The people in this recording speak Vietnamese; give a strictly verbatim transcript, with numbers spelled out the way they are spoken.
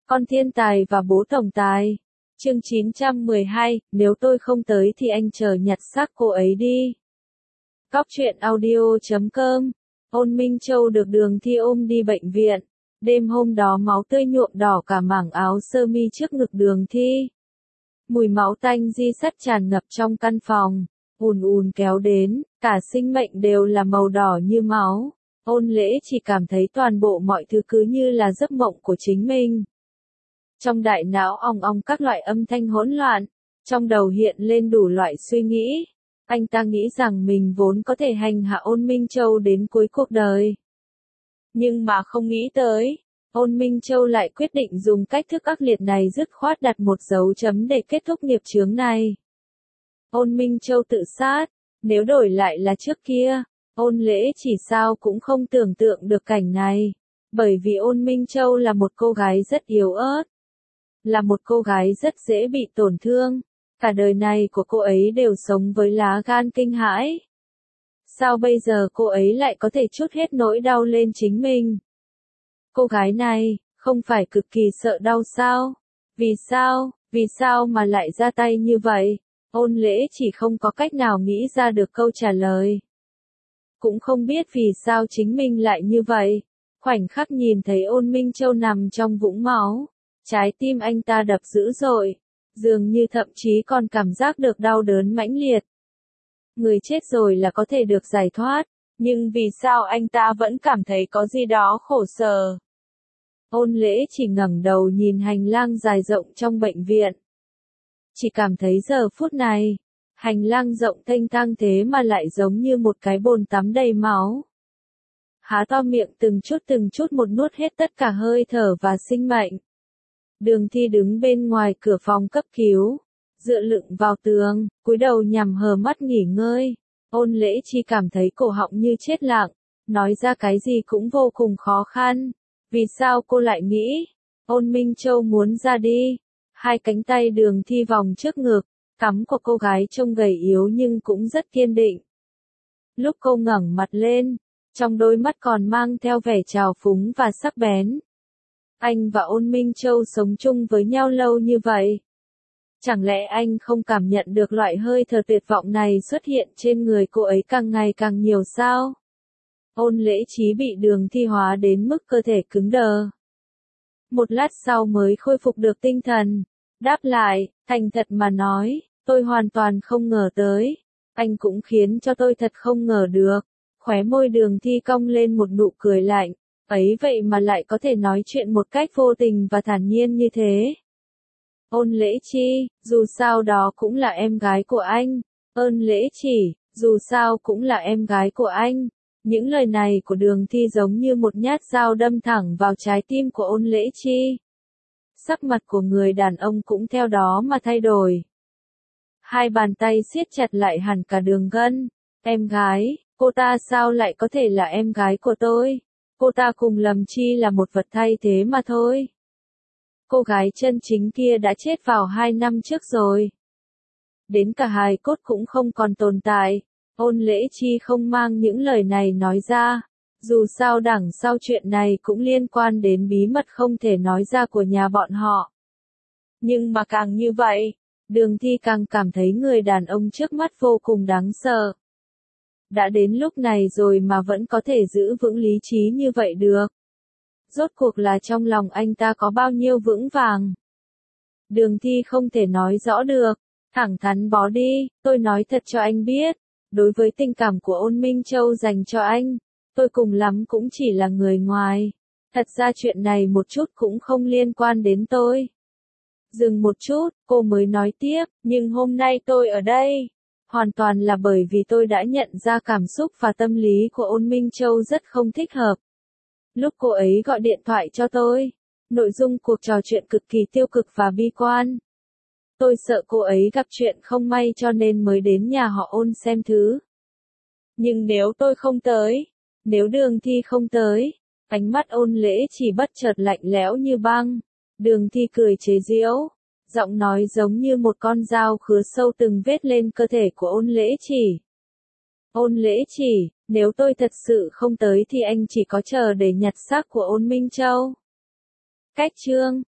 Con thiên tài và bố tổng tài. Chương chín trăm mười hai, nếu tôi không tới thì anh chờ nhặt xác cô ấy đi. Cóc truyện audio chấm com. Ôn Minh Châu được Đường Thi ôm đi bệnh viện. Đêm hôm đó máu tươi nhuộm đỏ cả mảng áo sơ mi trước ngực Đường Thi. Mùi máu tanh di sắt tràn ngập trong căn phòng, ùn ùn kéo đến, cả sinh mệnh đều là màu đỏ như máu. Ôn Lễ chỉ cảm thấy toàn bộ mọi thứ cứ như là giấc mộng của chính mình. Trong đại não ong ong các loại âm thanh hỗn loạn, trong đầu hiện lên đủ loại suy nghĩ. Anh ta nghĩ rằng mình vốn có thể hành hạ Ôn Minh Châu đến cuối cuộc đời. Nhưng mà không nghĩ tới, Ôn Minh Châu lại quyết định dùng cách thức ác liệt này dứt khoát đặt một dấu chấm để kết thúc nghiệp chướng này. Ôn Minh Châu tự sát, nếu đổi lại là trước kia, Ôn Lễ chỉ sao cũng không tưởng tượng được cảnh này. Bởi vì Ôn Minh Châu là một cô gái rất yếu ớt. Là một cô gái rất dễ bị tổn thương. Cả đời này của cô ấy đều sống với lá gan kinh hãi. Sao bây giờ cô ấy lại có thể trút hết nỗi đau lên chính mình? Cô gái này, không phải cực kỳ sợ đau sao? Vì sao, vì sao mà lại ra tay như vậy? Ôn Lễ chỉ không có cách nào nghĩ ra được câu trả lời. Cũng không biết vì sao chính mình lại như vậy. Khoảnh khắc nhìn thấy Ôn Minh Châu nằm trong vũng máu, trái tim anh ta đập dữ dội, dường như thậm chí còn cảm giác được đau đớn mãnh liệt. Người chết rồi là có thể được giải thoát, nhưng vì sao anh ta vẫn cảm thấy có gì đó khổ sở? Ôn Lễ chỉ ngẩng đầu nhìn hành lang dài rộng trong bệnh viện. Chỉ cảm thấy giờ phút này, hành lang rộng thênh thang thế mà lại giống như một cái bồn tắm đầy máu. Há to miệng từng chút từng chút một nuốt hết tất cả hơi thở và sinh mệnh. Đường Thi đứng bên ngoài cửa phòng cấp cứu, dựa lưng vào tường, cúi đầu nhắm hờ mắt nghỉ ngơi. Ôn Lễ chỉ cảm thấy cổ họng như chết lặng, nói ra cái gì cũng vô cùng khó khăn. Vì sao cô lại nghĩ Ôn Minh Châu muốn ra đi? Hai cánh tay Đường Thi vòng trước ngực, cắm của cô gái trông gầy yếu nhưng cũng rất kiên định. Lúc cô ngẩng mặt lên, trong đôi mắt còn mang theo vẻ trào phúng và sắc bén. Anh và Ôn Minh Châu sống chung với nhau lâu như vậy. Chẳng lẽ anh không cảm nhận được loại hơi thở tuyệt vọng này xuất hiện trên người cô ấy càng ngày càng nhiều sao? Ôn Lễ Trí bị Đường Thi hóa đến mức cơ thể cứng đờ. Một lát sau mới khôi phục được tinh thần, đáp lại, thành thật mà nói, tôi hoàn toàn không ngờ tới. Anh cũng khiến cho tôi thật không ngờ được. Khóe môi Đường Thi cong lên một nụ cười lạnh. Ấy vậy mà lại có thể nói chuyện một cách vô tình và thản nhiên như thế. Ôn Lễ Chi, dù sao đó cũng là em gái của anh. Ôn Lễ Chỉ, dù sao cũng là em gái của anh. Những lời này của Đường Thi giống như một nhát dao đâm thẳng vào trái tim của Ôn Lễ Chi. Sắc mặt của người đàn ông cũng theo đó mà thay đổi. Hai bàn tay siết chặt lại hẳn cả đường gân. Em gái, cô ta sao lại có thể là em gái của tôi? Cô ta cùng Lâm Chi là một vật thay thế mà thôi. Cô gái chân chính kia đã chết vào hai năm trước rồi. Đến cả hài cốt cũng không còn tồn tại. Ôn Lễ Chi không mang những lời này nói ra. Dù sao đằng sau chuyện này cũng liên quan đến bí mật không thể nói ra của nhà bọn họ. Nhưng mà càng như vậy, Đường Thi càng cảm thấy người đàn ông trước mắt vô cùng đáng sợ. Đã đến lúc này rồi mà vẫn có thể giữ vững lý trí như vậy được. Rốt cuộc là trong lòng anh ta có bao nhiêu vững vàng. Đường Thi không thể nói rõ được. Thẳng thắn bó đi, tôi nói thật cho anh biết. Đối với tình cảm của Ôn Minh Châu dành cho anh, tôi cùng lắm cũng chỉ là người ngoài. Thật ra chuyện này một chút cũng không liên quan đến tôi. Dừng một chút, cô mới nói tiếp, nhưng hôm nay tôi ở đây. Hoàn toàn là bởi vì tôi đã nhận ra cảm xúc và tâm lý của Ôn Minh Châu rất không thích hợp. Lúc cô ấy gọi điện thoại cho tôi, nội dung cuộc trò chuyện cực kỳ tiêu cực và bi quan. Tôi sợ cô ấy gặp chuyện không may cho nên mới đến nhà họ Ôn xem thứ. Nhưng nếu tôi không tới, nếu Đường Thi không tới, ánh mắt Ôn Lễ chỉ bất chợt lạnh lẽo như băng. Đường Thi cười chế giễu, giọng nói giống như một con dao khứa sâu từng vết lên cơ thể của Ôn Lễ Chỉ. Ôn Lễ Chỉ, nếu tôi thật sự không tới thì anh chỉ có chờ để nhặt xác của Ôn Minh Châu. Cách chương